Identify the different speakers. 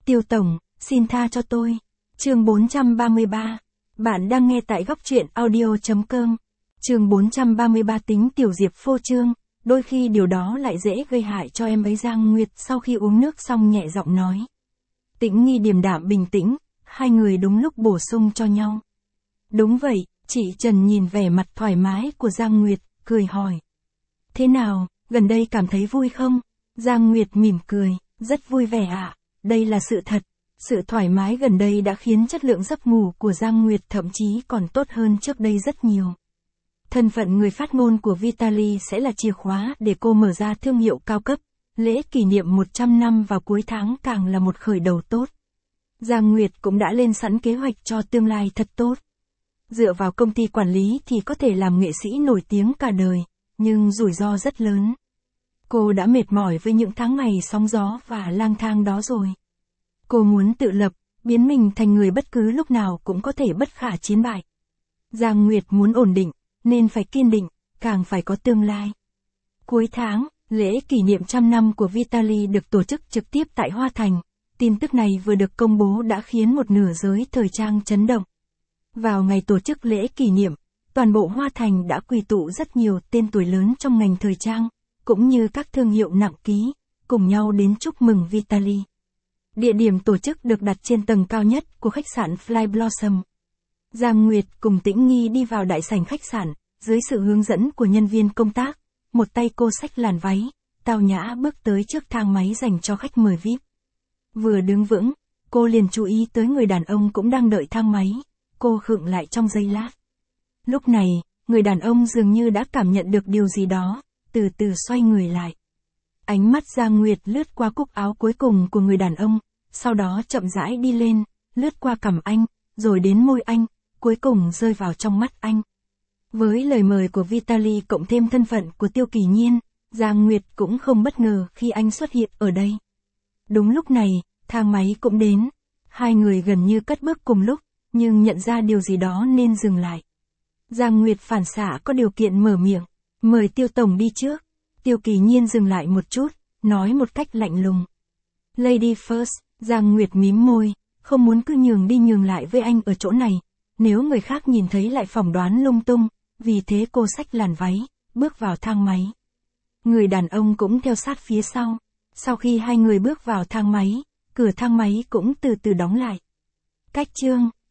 Speaker 1: Tiêu tổng, xin tha cho tôi. Chương 433. Bạn đang nghe tại góc truyện audio.com. Chương 433 tính tiểu diệp phô trương, đôi khi điều đó lại dễ gây hại cho em ấy. Giang Nguyệt sau khi uống nước xong nhẹ giọng nói. Tĩnh Nghi điềm đạm bình tĩnh, hai người đúng lúc bổ sung cho nhau. Đúng vậy, chị Trần nhìn vẻ mặt thoải mái của Giang Nguyệt, cười hỏi. Thế nào, gần đây cảm thấy vui không? Giang Nguyệt mỉm cười, rất vui vẻ ạ, đây là sự thật. Sự thoải mái gần đây đã khiến chất lượng giấc ngủ của Giang Nguyệt thậm chí còn tốt hơn trước đây rất nhiều. Thân phận người phát ngôn của Vitaly sẽ là chìa khóa để cô mở ra thương hiệu cao cấp. Lễ kỷ niệm 100 năm vào cuối tháng càng là một khởi đầu tốt. Giang Nguyệt cũng đã lên sẵn kế hoạch cho tương lai thật tốt. Dựa vào công ty quản lý thì có thể làm nghệ sĩ nổi tiếng cả đời, nhưng rủi ro rất lớn. Cô đã mệt mỏi với những tháng ngày sóng gió và lang thang đó rồi. Cô muốn tự lập, biến mình thành người bất cứ lúc nào cũng có thể bất khả chiến bại. Giang Nguyệt muốn ổn định, nên phải kiên định, càng phải có tương lai. Cuối tháng, lễ kỷ niệm 100 năm của Vitaly được tổ chức trực tiếp tại Hoa Thành. Tin tức này vừa được công bố đã khiến một nửa giới thời trang chấn động. Vào ngày tổ chức lễ kỷ niệm, toàn bộ Hoa Thành đã quy tụ rất nhiều tên tuổi lớn trong ngành thời trang, cũng như các thương hiệu nặng ký, cùng nhau đến chúc mừng Vitaly. Địa điểm tổ chức được đặt trên tầng cao nhất của khách sạn Fly Blossom. Giang Nguyệt cùng Tĩnh Nghi đi vào đại sảnh khách sạn, dưới sự hướng dẫn của nhân viên công tác, một tay cô xách làn váy, tao nhã bước tới trước thang máy dành cho khách mời VIP. Vừa đứng vững, cô liền chú ý tới người đàn ông cũng đang đợi thang máy, cô khựng lại trong giây lát. Lúc này, người đàn ông dường như đã cảm nhận được điều gì đó, từ từ xoay người lại. Ánh mắt Giang Nguyệt lướt qua cúc áo cuối cùng của người đàn ông, sau đó chậm rãi đi lên, lướt qua cằm anh, rồi đến môi anh, cuối cùng rơi vào trong mắt anh. Với lời mời của Vitaly cộng thêm thân phận của Tiêu Kỳ Nhiên, Giang Nguyệt cũng không bất ngờ khi anh xuất hiện ở đây. Đúng lúc này, thang máy cũng đến. Hai người gần như cất bước cùng lúc, nhưng nhận ra điều gì đó nên dừng lại. Giang Nguyệt phản xạ có điều kiện mở miệng, mời Tiêu tổng đi trước. Tiêu Kỳ Nhiên dừng lại một chút, nói một cách lạnh lùng. Lady first, Giang Nguyệt mím môi, không muốn cứ nhường đi nhường lại với anh ở chỗ này. Nếu người khác nhìn thấy lại phỏng đoán lung tung, vì thế cô xách làn váy, bước vào thang máy. Người đàn ông cũng theo sát phía sau. Sau khi hai người bước vào thang máy, cửa thang máy cũng từ từ đóng lại. Cách chương